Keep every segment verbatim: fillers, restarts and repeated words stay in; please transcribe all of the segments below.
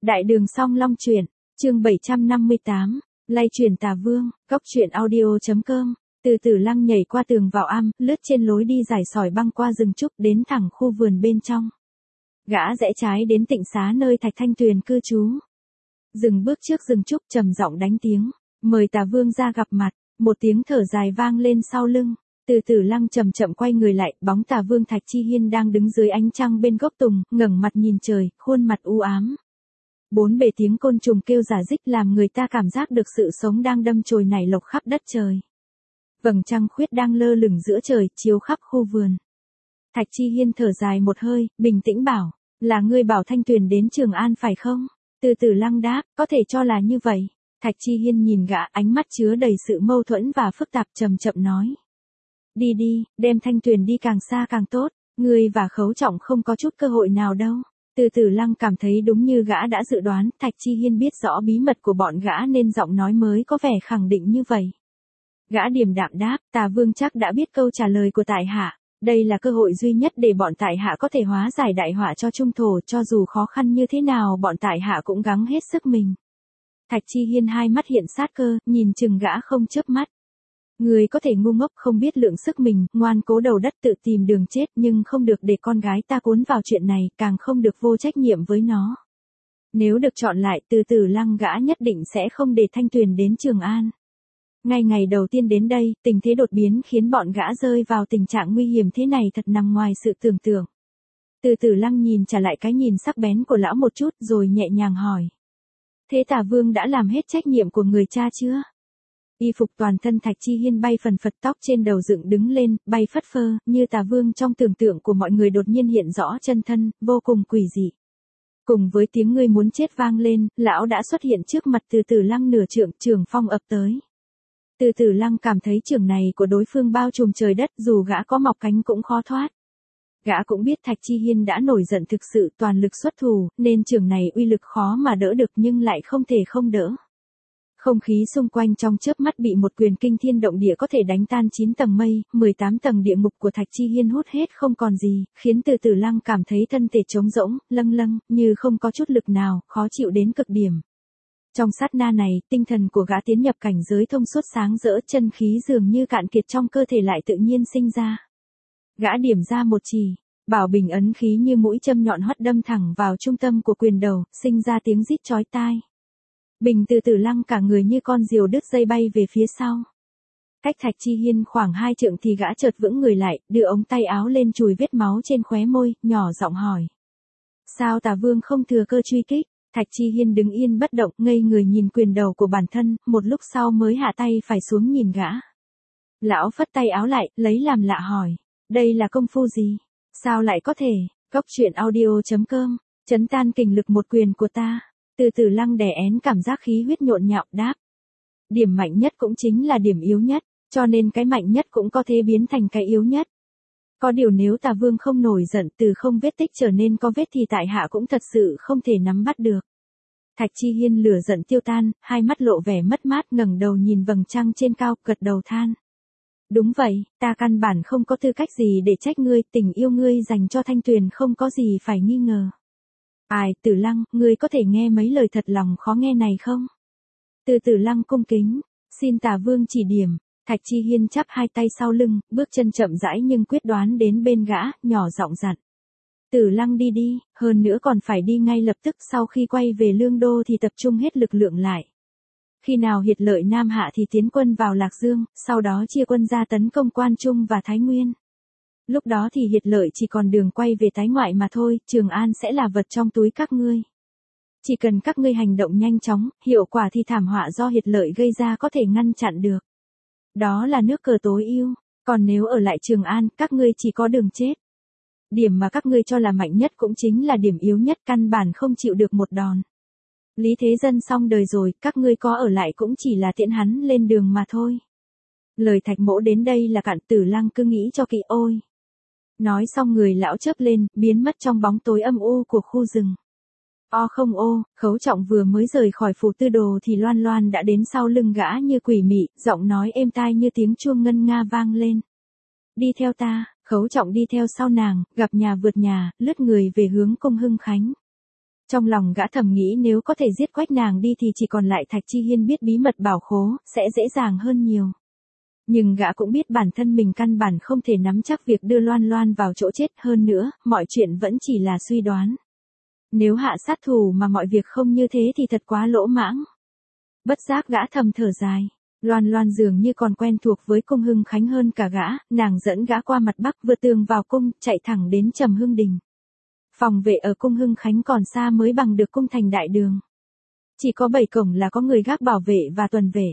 Đại đường Song Long truyện, chương bảy trăm năm mươi tám, lay truyền Tà Vương, góc truyện audio.com. Từ Tử Lăng nhảy qua tường vào am, lướt trên lối đi dài sỏi băng qua rừng trúc đến thẳng khu vườn bên trong. Gã rẽ trái đến tịnh xá nơi Thạch Thanh Tuyền cư trú. Dừng bước trước rừng trúc trầm giọng đánh tiếng, mời Tà Vương ra gặp mặt. Một tiếng thở dài vang lên sau lưng. Từ Tử Lăng chậm chậm quay người lại, bóng Tà Vương Thạch Chi Hiên đang đứng dưới ánh trăng bên gốc tùng, ngẩng mặt nhìn trời, khuôn mặt u ám. Bốn bề tiếng côn trùng kêu rả rích làm người ta cảm giác được sự sống đang đâm chồi nảy lộc khắp đất trời. Vầng trăng khuyết đang lơ lửng giữa trời, chiếu khắp khu vườn. Thạch Chi Hiên thở dài một hơi, bình tĩnh bảo, là ngươi bảo Thanh Tuyền đến Trường An phải không? Từ Tử Lăng đáp, có thể cho là như vậy. Thạch Chi Hiên nhìn gã, ánh mắt chứa đầy sự mâu thuẫn và phức tạp, chậm chậm nói. Đi đi, đem Thanh Tuyền đi càng xa càng tốt, ngươi và Khấu Trọng không có chút cơ hội nào đâu. Từ Tử Lăng cảm thấy đúng như gã đã dự đoán, Thạch Chi Hiên biết rõ bí mật của bọn gã nên giọng nói mới có vẻ khẳng định như vậy. Gã điềm đạm đáp, Tà Vương chắc đã biết câu trả lời của tại hạ, đây là cơ hội duy nhất để bọn tại hạ có thể hóa giải đại họa cho trung thổ, cho dù khó khăn như thế nào bọn tại hạ cũng gắng hết sức mình. Thạch Chi Hiên hai mắt hiện sát cơ, nhìn chừng gã không chớp mắt. Người có thể ngu ngốc không biết lượng sức mình, ngoan cố đầu đất tự tìm đường chết, nhưng không được để con gái ta cuốn vào chuyện này, càng không được vô trách nhiệm với nó. Nếu được chọn lại, Từ Tử Lăng gã nhất định sẽ không để Thanh Tuyền đến Trường An. Ngay ngày đầu tiên đến đây, tình thế đột biến khiến bọn gã rơi vào tình trạng nguy hiểm thế này thật nằm ngoài sự tưởng tượng. Từ Tử Lăng nhìn trả lại cái nhìn sắc bén của lão một chút rồi nhẹ nhàng hỏi. Thế Tà Vương đã làm hết trách nhiệm của người cha chưa? Y phục toàn thân Thạch Chi Hiên bay phần phật, tóc trên đầu dựng đứng lên, bay phất phơ, như Tà Vương trong tưởng tượng của mọi người đột nhiên hiện rõ chân thân, vô cùng quỷ dị. Cùng với tiếng ngươi muốn chết vang lên, lão đã xuất hiện trước mặt Từ Tử Lăng nửa trượng, trường phong ập tới. Từ Tử Lăng cảm thấy trường này của đối phương bao trùm trời đất, dù gã có mọc cánh cũng khó thoát. Gã cũng biết Thạch Chi Hiên đã nổi giận thực sự, toàn lực xuất thủ, nên trường này uy lực khó mà đỡ được nhưng lại không thể không đỡ. Không khí xung quanh trong chớp mắt bị một quyền kinh thiên động địa có thể đánh tan chín tầng mây, mười tám tầng địa ngục của Thạch Chi Hiên hút hết không còn gì, khiến Từ Tử Lăng cảm thấy thân thể trống rỗng, lâng lâng, như không có chút lực nào, khó chịu đến cực điểm. Trong sát na này, tinh thần của gã tiến nhập cảnh giới thông suốt sáng rỡ, chân khí dường như cạn kiệt trong cơ thể lại tự nhiên sinh ra. Gã điểm ra một chỉ, bảo bình ấn khí như mũi châm nhọn hoắt đâm thẳng vào trung tâm của quyền đầu, sinh ra tiếng rít chói tai. Bình Từ Tử Lăng cả người như con diều đứt dây bay về phía sau. Cách Thạch Chi Hiên khoảng hai trượng thì gã chợt vững người lại, đưa ống tay áo lên chùi vết máu trên khóe môi, nhỏ giọng hỏi. Sao Tà Vương không thừa cơ truy kích? Thạch Chi Hiên đứng yên bất động, ngây người nhìn quyền đầu của bản thân, một lúc sau mới hạ tay phải xuống nhìn gã. Lão phất tay áo lại, lấy làm lạ hỏi. Đây là công phu gì? Sao lại có thể? Góc truyện audio.com, chấn tan kình lực một quyền của ta. Từ Tử Lăng đè én cảm giác khí huyết nhộn nhạo, đáp. Điểm mạnh nhất cũng chính là điểm yếu nhất, cho nên cái mạnh nhất cũng có thể biến thành cái yếu nhất. Có điều nếu Tà Vương không nổi giận, từ không vết tích trở nên có vết thì tại hạ cũng thật sự không thể nắm bắt được. Thạch Chi Hiên lửa giận tiêu tan, hai mắt lộ vẻ mất mát, ngẩng đầu nhìn vầng trăng trên cao, gật đầu than. Đúng vậy, ta căn bản không có tư cách gì để trách ngươi, tình yêu ngươi dành cho Thanh Tuyền không có gì phải nghi ngờ. Ai, Tử Lăng, ngươi có thể nghe mấy lời thật lòng khó nghe này không? Từ Tử Lăng cung kính, xin Tà Vương chỉ điểm. Thạch Chi Hiên chắp hai tay sau lưng, bước chân chậm rãi nhưng quyết đoán đến bên gã, nhỏ giọng dặn. Tử Lăng đi đi, hơn nữa còn phải đi ngay lập tức, sau khi quay về Lương Đô thì tập trung hết lực lượng lại. Khi nào hiệt lợi Nam hạ thì tiến quân vào Lạc Dương, sau đó chia quân ra tấn công Quan Trung và Thái Nguyên. Lúc đó thì hiệt lợi chỉ còn đường quay về Tái Ngoại mà thôi, Trường An sẽ là vật trong túi các ngươi. Chỉ cần các ngươi hành động nhanh chóng, hiệu quả thì thảm họa do hiệt lợi gây ra có thể ngăn chặn được. Đó là nước cờ tối ưu, còn nếu ở lại Trường An, các ngươi chỉ có đường chết. Điểm mà các ngươi cho là mạnh nhất cũng chính là điểm yếu nhất, căn bản không chịu được một đòn. Lý Thế Dân xong đời rồi, các ngươi có ở lại cũng chỉ là tiễn hắn lên đường mà thôi. Lời Thạch Mỗ đến đây là cạn. Tử Lăng cứ nghĩ cho kỹ ôi. Nói xong người lão chớp lên, biến mất trong bóng tối âm u của khu rừng. O không ô, Khấu Trọng vừa mới rời khỏi phủ tư đồ thì Loan Loan đã đến sau lưng gã như quỷ mị, giọng nói êm tai như tiếng chuông ngân nga vang lên. Đi theo ta. Khấu Trọng đi theo sau nàng, gặp nhà vượt nhà, lướt người về hướng cung Hưng Khánh. Trong lòng gã thầm nghĩ nếu có thể giết Quách nàng đi thì chỉ còn lại Thạch Chi Hiên biết bí mật bảo khố, sẽ dễ dàng hơn nhiều. Nhưng gã cũng biết bản thân mình căn bản không thể nắm chắc việc đưa Loan Loan vào chỗ chết, hơn nữa, mọi chuyện vẫn chỉ là suy đoán. Nếu hạ sát thủ mà mọi việc không như thế thì thật quá lỗ mãng. Bất giác gã thầm thở dài. Loan Loan dường như còn quen thuộc với cung Hưng Khánh hơn cả gã, nàng dẫn gã qua mặt bắc vượt tường vào cung, chạy thẳng đến Trầm Hưng Đình. Phòng vệ ở cung Hưng Khánh còn xa mới bằng được cung thành đại đường. Chỉ có bảy cổng là có người gác bảo vệ và tuần vệ.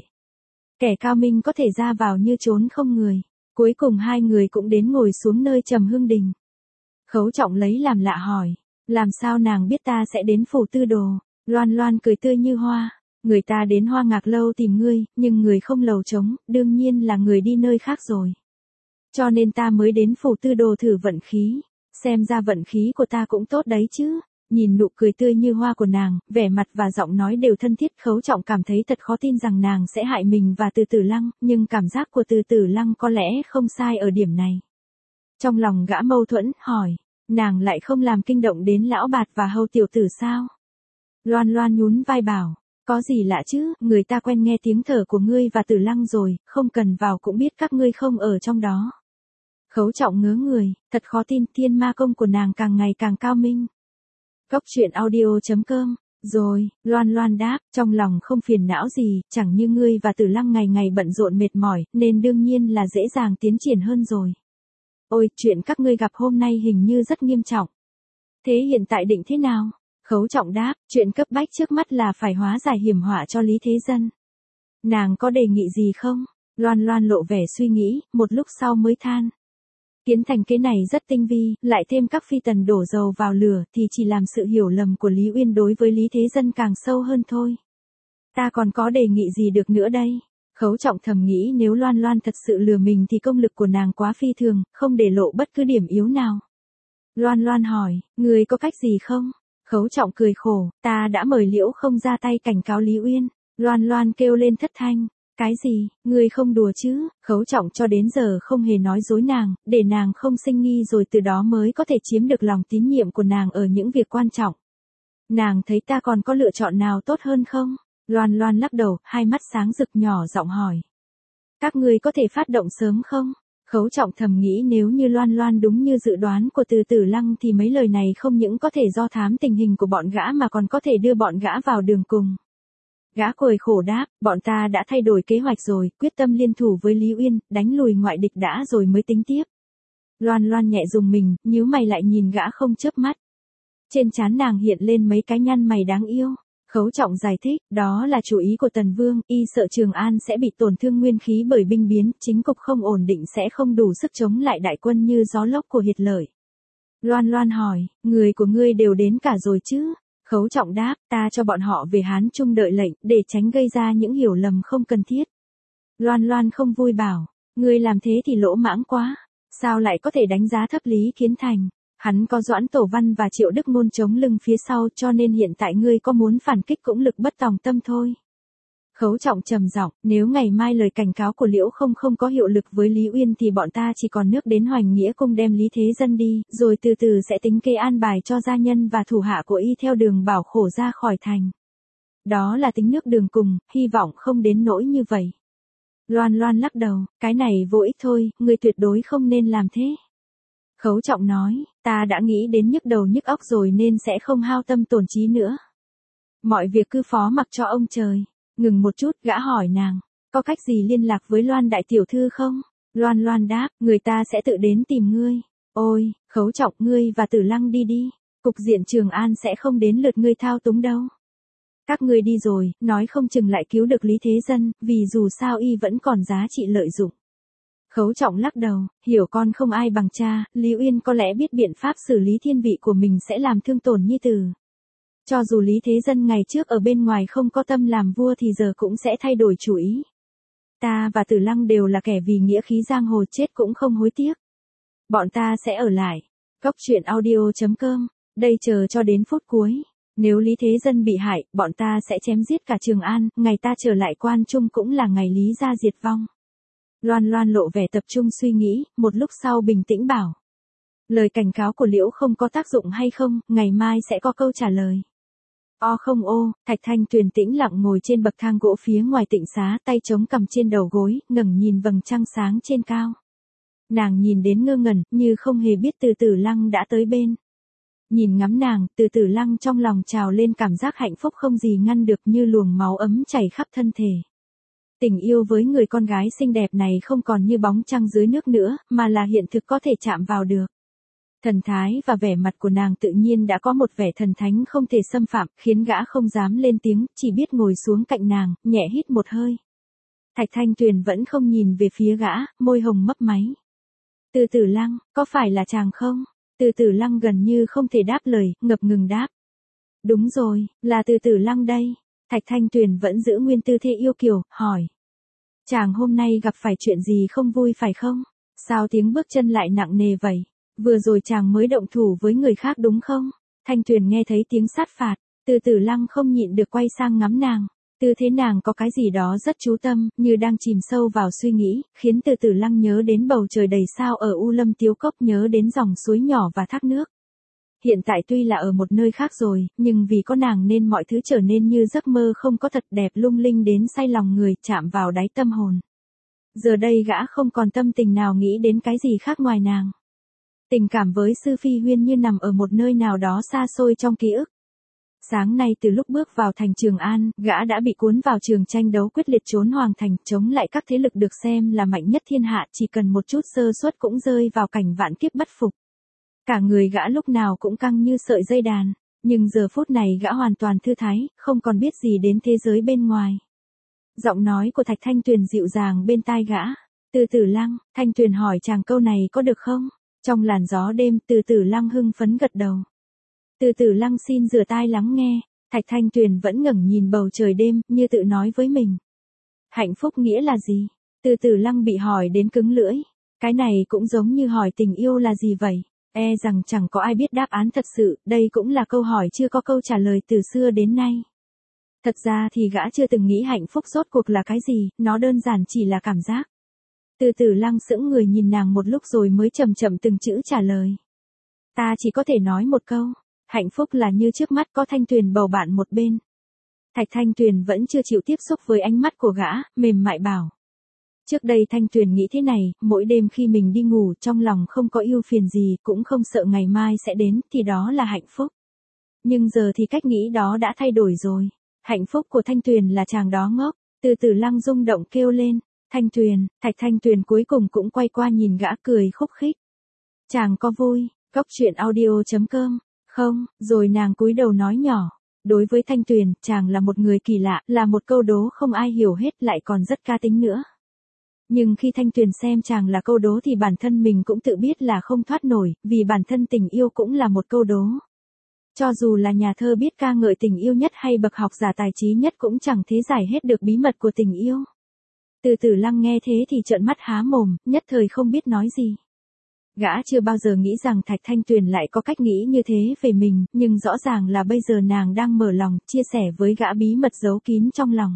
Kẻ cao minh có thể ra vào như trốn không người. Cuối cùng hai người cũng đến ngồi xuống nơi Trầm Hưng Đình. Khấu Trọng lấy làm lạ hỏi, làm sao nàng biết ta sẽ đến phủ tư đồ? Loan Loan cười tươi như hoa, người ta đến Hoa Ngạc lâu tìm ngươi, nhưng người không lầu trống, đương nhiên là người đi nơi khác rồi. Cho nên ta mới đến phủ tư đồ thử vận khí, xem ra vận khí của ta cũng tốt đấy chứ. Nhìn nụ cười tươi như hoa của nàng, vẻ mặt và giọng nói đều thân thiết, Khấu Trọng cảm thấy thật khó tin rằng nàng sẽ hại mình và Từ Tử Lăng, nhưng cảm giác của Từ Tử Lăng có lẽ không sai ở điểm này. Trong lòng gã mâu thuẫn, hỏi, nàng lại không làm kinh động đến lão bạt và hầu tiểu tử sao? Loan Loan nhún vai bảo, có gì lạ chứ, người ta quen nghe tiếng thở của ngươi và Tử Lăng rồi, không cần vào cũng biết các ngươi không ở trong đó. Khấu Trọng ngớ người, thật khó tin, thiên ma công của nàng càng ngày càng cao minh. Góc truyện audio chấm com, rồi, Loan Loan đáp, trong lòng không phiền não gì, chẳng như ngươi và Tử Lăng ngày ngày bận rộn mệt mỏi, nên đương nhiên là dễ dàng tiến triển hơn rồi. Ôi, chuyện các ngươi gặp hôm nay hình như rất nghiêm trọng. Thế hiện tại định thế nào? Khấu Trọng đáp, chuyện cấp bách trước mắt là phải hóa giải hiểm họa cho Lý Thế Dân. Nàng có đề nghị gì không? Loan Loan lộ vẻ suy nghĩ, một lúc sau mới than. Kiến thành kế này rất tinh vi, lại thêm các phi tần đổ dầu vào lửa thì chỉ làm sự hiểu lầm của Lý Uyên đối với Lý Thế Dân càng sâu hơn thôi. Ta còn có đề nghị gì được nữa đây? Khấu Trọng thầm nghĩ nếu Loan Loan thật sự lừa mình thì công lực của nàng quá phi thường, không để lộ bất cứ điểm yếu nào. Loan Loan hỏi, người có cách gì không? Khấu Trọng cười khổ, ta đã mời Liễu Không ra tay cảnh cáo Lý Uyên. Loan Loan kêu lên thất thanh. Cái gì, ngươi không đùa chứ? Khấu Trọng cho đến giờ không hề nói dối nàng, để nàng không sinh nghi rồi từ đó mới có thể chiếm được lòng tín nhiệm của nàng ở những việc quan trọng. Nàng thấy ta còn có lựa chọn nào tốt hơn không? Loan Loan lắc đầu, hai mắt sáng rực nhỏ giọng hỏi. Các ngươi có thể phát động sớm không? Khấu Trọng thầm nghĩ nếu như Loan Loan đúng như dự đoán của Từ Tử Lăng thì mấy lời này không những có thể do thám tình hình của bọn gã mà còn có thể đưa bọn gã vào đường cùng. Gã cười khổ đáp, bọn ta đã thay đổi kế hoạch rồi, quyết tâm liên thủ với Lý Uyên, đánh lùi ngoại địch đã rồi mới tính tiếp. Loan Loan nhẹ dùng mình, nhíu mày lại nhìn gã không chớp mắt. Trên trán nàng hiện lên mấy cái nhăn mày đáng yêu. Khấu Trọng giải thích, đó là chủ ý của Tần Vương, y sợ Trường An sẽ bị tổn thương nguyên khí bởi binh biến, chính cục không ổn định sẽ không đủ sức chống lại đại quân như gió lốc của Hiệt Lợi. Loan Loan hỏi, người của ngươi đều đến cả rồi chứ? Khấu Trọng đáp, ta cho bọn họ về Hán Trung đợi lệnh, để tránh gây ra những hiểu lầm không cần thiết. Loan Loan không vui bảo, ngươi làm thế thì lỗ mãng quá, sao lại có thể đánh giá thấp Lý Kiến Thành? Hắn có Doãn Tổ Văn và Triệu Đức Ngôn chống lưng phía sau cho nên hiện tại ngươi có muốn phản kích cũng lực bất tòng tâm thôi. Khấu Trọng trầm giọng, nếu ngày mai lời cảnh cáo của Liễu Không không có hiệu lực với Lý Uyên thì bọn ta chỉ còn nước đến Hoành Nghĩa cung đem Lý Thế Dân đi, rồi từ từ sẽ tính kế an bài cho gia nhân và thủ hạ của y theo đường bảo khổ ra khỏi thành. Đó là tính nước đường cùng, hy vọng không đến nỗi như vậy. Loan Loan lắc đầu, cái này vô ích thôi, ngươi tuyệt đối không nên làm thế. Khấu Trọng nói, ta đã nghĩ đến nhức đầu nhức óc rồi nên sẽ không hao tâm tổn trí nữa. Mọi việc cứ phó mặc cho ông trời. Ngừng một chút, gã hỏi nàng, có cách gì liên lạc với Loan đại tiểu thư không? Loan Loan đáp, người ta sẽ tự đến tìm ngươi. Ôi, Khấu Trọng, ngươi và Tử Lăng đi đi. Cục diện Trường An sẽ không đến lượt ngươi thao túng đâu. Các ngươi đi rồi, nói không chừng lại cứu được Lý Thế Dân, vì dù sao y vẫn còn giá trị lợi dụng. Khấu Trọng lắc đầu, hiểu con không ai bằng cha, Lý Uyên có lẽ biết biện pháp xử lý thiên vị của mình sẽ làm thương tổn nhi tử. Cho dù Lý Thế Dân ngày trước ở bên ngoài không có tâm làm vua thì giờ cũng sẽ thay đổi chủ ý. Ta và Tử Lăng đều là kẻ vì nghĩa khí giang hồ chết cũng không hối tiếc. Bọn ta sẽ ở lại. Góc truyện audio chấm com, đây chờ cho đến phút cuối. Nếu Lý Thế Dân bị hại, bọn ta sẽ chém giết cả Trường An, ngày ta trở lại Quan Trung cũng là ngày Lý gia diệt vong. Loan Loan lộ vẻ tập trung suy nghĩ, một lúc sau bình tĩnh bảo. Lời cảnh cáo của Liễu Không có tác dụng hay không, ngày mai sẽ có câu trả lời. O không ô, Thạch Thanh Tuyền tĩnh lặng ngồi trên bậc thang gỗ phía ngoài tịnh xá, tay chống cằm trên đầu gối, ngẩng nhìn vầng trăng sáng trên cao. Nàng nhìn đến ngơ ngẩn, như không hề biết Từ Tử Lăng đã tới bên. Nhìn ngắm nàng, Từ Tử Lăng trong lòng trào lên cảm giác hạnh phúc không gì ngăn được, như luồng máu ấm chảy khắp thân thể. Tình yêu với người con gái xinh đẹp này không còn như bóng trăng dưới nước nữa, mà là hiện thực có thể chạm vào được. Thần thái và vẻ mặt của nàng tự nhiên đã có một vẻ thần thánh không thể xâm phạm, khiến gã không dám lên tiếng, chỉ biết ngồi xuống cạnh nàng, nhẹ hít một hơi. Thạch Thanh Tuyền vẫn không nhìn về phía gã, môi hồng mấp máy. Từ Tử Lăng, có phải là chàng không? Từ Tử Lăng gần như không thể đáp lời, ngập ngừng đáp. Đúng rồi, là Từ Tử Lăng đây. Thạch Thanh Tuyền vẫn giữ nguyên tư thế yêu kiều, hỏi. Chàng hôm nay gặp phải chuyện gì không vui phải không? Sao tiếng bước chân lại nặng nề vậy? Vừa rồi chàng mới động thủ với người khác đúng không? Thanh Tuyền nghe thấy tiếng sát phạt, Từ Tử Lăng không nhịn được quay sang ngắm nàng. Tư thế nàng có cái gì đó rất chú tâm, như đang chìm sâu vào suy nghĩ, khiến Từ Tử Lăng nhớ đến bầu trời đầy sao ở U Lâm Tiếu Cốc, nhớ đến dòng suối nhỏ và thác nước. Hiện tại tuy là ở một nơi khác rồi, nhưng vì có nàng nên mọi thứ trở nên như giấc mơ không có thật, đẹp lung linh đến say lòng người, chạm vào đáy tâm hồn. Giờ đây gã không còn tâm tình nào nghĩ đến cái gì khác ngoài nàng. Tình cảm với Sư Phi Huyên như nằm ở một nơi nào đó xa xôi trong ký ức. Sáng nay từ lúc bước vào thành Trường An, gã đã bị cuốn vào trường tranh đấu quyết liệt trốn hoàng thành, chống lại các thế lực được xem là mạnh nhất thiên hạ, chỉ cần một chút sơ suất cũng rơi vào cảnh vạn kiếp bất phục. Cả người gã lúc nào cũng căng như sợi dây đàn, nhưng giờ phút này gã hoàn toàn thư thái, không còn biết gì đến thế giới bên ngoài. Giọng nói của Thạch Thanh Tuyền dịu dàng bên tai gã. Từ Tử Lăng, Thanh Tuyền hỏi chàng câu này có được không? Trong làn gió đêm, Từ Tử Lăng hưng phấn gật đầu. Từ Tử Lăng xin rửa tai lắng nghe. Thạch Thanh Tuyền vẫn ngẩng nhìn bầu trời đêm, như tự nói với mình. Hạnh phúc nghĩa là gì? Từ Tử Lăng bị hỏi đến cứng lưỡi. Cái này cũng giống như hỏi tình yêu là gì vậy? E rằng chẳng có ai biết đáp án thật sự, đây cũng là câu hỏi chưa có câu trả lời từ xưa đến nay. Thật ra thì gã chưa từng nghĩ hạnh phúc rốt cuộc là cái gì, nó đơn giản chỉ là cảm giác. Từ Tử Lăng sững người nhìn nàng một lúc rồi mới chậm chậm từng chữ trả lời. Ta chỉ có thể nói một câu, hạnh phúc là như trước mắt có Thanh Tuyền bầu bạn một bên. Thạch Thanh Tuyền vẫn chưa chịu tiếp xúc với ánh mắt của gã, mềm mại bảo. Trước đây Thanh Tuyền nghĩ thế này, mỗi đêm khi mình đi ngủ trong lòng không có ưu phiền gì, cũng không sợ ngày mai sẽ đến, thì đó là hạnh phúc. Nhưng giờ thì cách nghĩ đó đã thay đổi rồi. Hạnh phúc của Thanh Tuyền là chàng đó ngốc. Từ Tử Lăng rung động kêu lên. Thanh Tuyền, Thạch Thanh Tuyền cuối cùng cũng quay qua nhìn gã cười khúc khích. Chàng có vui, Cốc truyện audio chấm com, không, rồi nàng cúi đầu nói nhỏ. Đối với Thanh Tuyền, chàng là một người kỳ lạ, là một câu đố không ai hiểu hết lại còn rất ca tính nữa. Nhưng khi Thanh Tuyền xem chàng là câu đố thì bản thân mình cũng tự biết là không thoát nổi, vì bản thân tình yêu cũng là một câu đố. Cho dù là nhà thơ biết ca ngợi tình yêu nhất hay bậc học giả tài trí nhất cũng chẳng thế giải hết được bí mật của tình yêu. Từ Tử Lăng nghe thế thì trợn mắt há mồm, nhất thời không biết nói gì. Gã chưa bao giờ nghĩ rằng Thạch Thanh Tuyền lại có cách nghĩ như thế về mình, nhưng rõ ràng là bây giờ nàng đang mở lòng, chia sẻ với gã bí mật giấu kín trong lòng.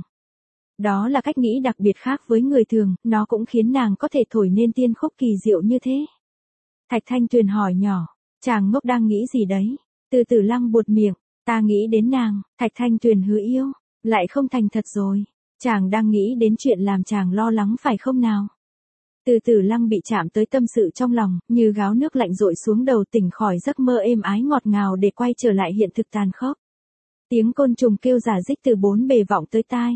Đó là cách nghĩ đặc biệt khác với người thường, nó cũng khiến nàng có thể thổi nên tiên khúc kỳ diệu như thế. Thạch Thanh Tuyền hỏi nhỏ, chàng ngốc đang nghĩ gì đấy? Từ Tử Lăng buột miệng, ta nghĩ đến nàng. Thạch Thanh Tuyền hứa yêu, lại không thành thật rồi. Chàng đang nghĩ đến chuyện làm chàng lo lắng phải không nào? Từ Tử Lăng bị chạm tới tâm sự trong lòng, như gáo nước lạnh dội xuống đầu, tỉnh khỏi giấc mơ êm ái ngọt ngào để quay trở lại hiện thực tàn khốc. Tiếng côn trùng kêu rả rích từ bốn bề vọng tới tai.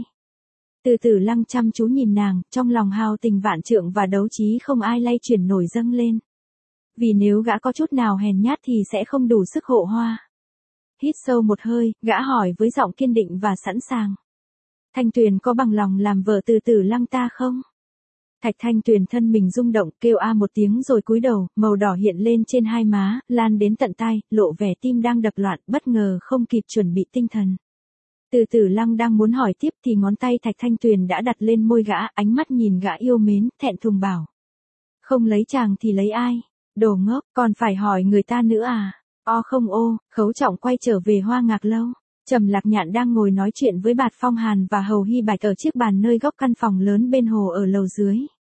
Từ Tử Lăng chăm chú nhìn nàng, trong lòng hào tình vạn trượng và đấu trí không ai lay chuyển nổi dâng lên. Vì nếu gã có chút nào hèn nhát thì sẽ không đủ sức hộ hoa. Hít sâu một hơi, gã hỏi với giọng kiên định và sẵn sàng. Thanh Tuyền có bằng lòng làm vợ Từ Tử Lăng ta không? Thạch Thanh Tuyền thân mình rung động, kêu a một tiếng rồi cúi đầu, màu đỏ hiện lên trên hai má, lan đến tận tai, lộ vẻ tim đang đập loạn, bất ngờ không kịp chuẩn bị tinh thần. Từ Tử Lăng đang muốn hỏi tiếp thì ngón tay Thạch Thanh Tuyền đã đặt lên môi gã, ánh mắt nhìn gã yêu mến, thẹn thùng bảo. Không lấy chàng thì lấy ai? Đồ ngốc, còn phải hỏi người ta nữa à? O không ô, Khấu Trọng quay trở về Hoa Ngạc Lâu. Trầm Lạc Nhạn đang ngồi nói chuyện với Bạt Phong Hàn và Hầu Hy Bạch ở chiếc bàn nơi góc căn phòng lớn bên hồ ở lầu dưới.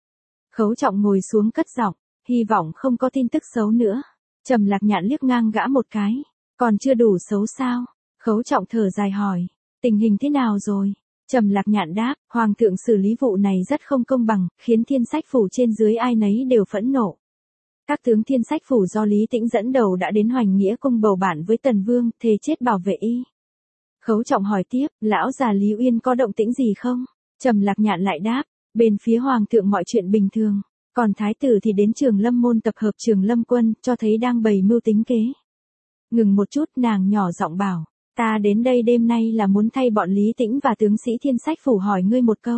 Khấu Trọng ngồi xuống cất giọng, hy vọng không có tin tức xấu nữa. Trầm Lạc Nhạn liếc ngang gã một cái, còn chưa đủ xấu sao? Khấu Trọng thở dài hỏi, tình hình thế nào rồi? Trầm Lạc Nhạn đáp, Hoàng thượng xử lý vụ này rất không công bằng, khiến Thiên Sách Phủ trên dưới ai nấy đều phẫn nộ. Các tướng Thiên Sách Phủ do Lý Tĩnh dẫn đầu đã đến Hoành Nghĩa cung bầu bạn với Tần Vương, thề chết bảo vệ y. Khấu Trọng hỏi tiếp, lão già Lý Uyên có động tĩnh gì không? Trầm Lạc Nhạn lại đáp, bên phía Hoàng thượng mọi chuyện bình thường, còn Thái tử thì đến Trường Lâm môn tập hợp Trường Lâm quân, cho thấy đang bày mưu tính kế. Ngừng một chút, nàng nhỏ giọng bảo, ta đến đây đêm nay là muốn thay bọn Lý Tĩnh và tướng sĩ Thiên Sách Phủ hỏi ngươi một câu.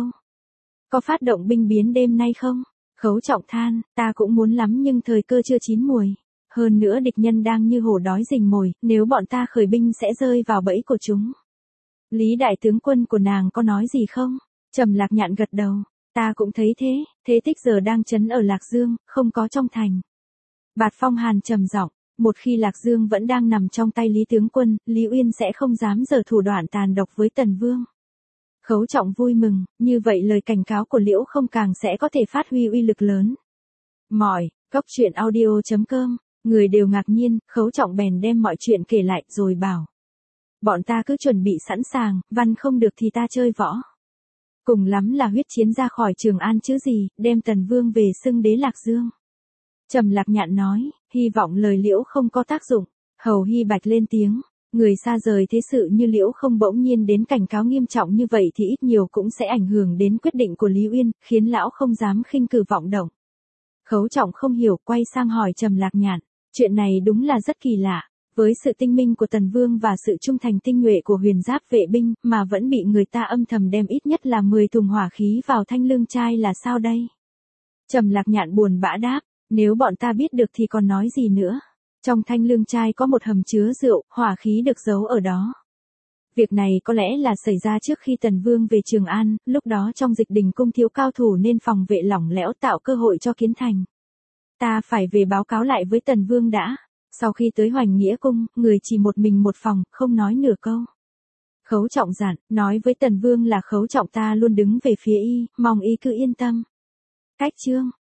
Có phát động binh biến đêm nay không? Khấu Trọng than, ta cũng muốn lắm nhưng thời cơ chưa chín muồi. Hơn nữa địch nhân đang như hổ đói rình mồi, nếu bọn ta khởi binh sẽ rơi vào bẫy của chúng. Lý đại tướng quân của nàng có nói gì không? Trầm Lạc Nhạn gật đầu, ta cũng thấy thế, thế tích giờ đang trấn ở Lạc Dương, không có trong thành. Bạt Phong Hàn trầm giọng, một khi Lạc Dương vẫn đang nằm trong tay Lý tướng quân, Lý Uyên sẽ không dám giở thủ đoạn tàn độc với Tần Vương. Khấu Trọng vui mừng, như vậy lời cảnh cáo của Liễu Không càng sẽ có thể phát huy uy lực lớn. Mỏi, cốc truyện audio chấm com, người đều ngạc nhiên, Khấu Trọng bèn đem mọi chuyện kể lại rồi bảo. Bọn ta cứ chuẩn bị sẵn sàng, văn không được thì ta chơi võ. Cùng lắm là huyết chiến ra khỏi Trường An chứ gì, đem Tần Vương về xưng đế Lạc Dương. Trầm Lạc Nhạn nói, hy vọng lời Liễu Không có tác dụng. Hầu Hy Bạch lên tiếng, người xa rời thế sự như Liễu Không bỗng nhiên đến cảnh cáo nghiêm trọng như vậy thì ít nhiều cũng sẽ ảnh hưởng đến quyết định của Lý Uyên, khiến lão không dám khinh cử vọng động. Khấu Trọng không hiểu, quay sang hỏi Trầm Lạc Nhạn, chuyện này đúng là rất kỳ lạ, với sự tinh minh của Tần Vương và sự trung thành tinh nhuệ của Huyền Giáp vệ binh, mà vẫn bị người ta âm thầm đem ít nhất là mười thùng hỏa khí vào Thanh Lương trai là sao đây? Trầm Lạc Nhạn buồn bã đáp, nếu bọn ta biết được thì còn nói gì nữa. Trong Thanh Lương trai có một hầm chứa rượu, hỏa khí được giấu ở đó. Việc này có lẽ là xảy ra trước khi Tần Vương về Trường An, lúc đó trong Dịch Đình cung thiếu cao thủ nên phòng vệ lỏng lẻo tạo cơ hội cho Kiến Thành. Ta phải về báo cáo lại với Tần Vương đã. Sau khi tới Hoành Nghĩa cung, người chỉ một mình một phòng, không nói nửa câu. Khấu Trọng dặn, nói với Tần Vương là Khấu Trọng ta luôn đứng về phía y, mong y cứ yên tâm. Cách chương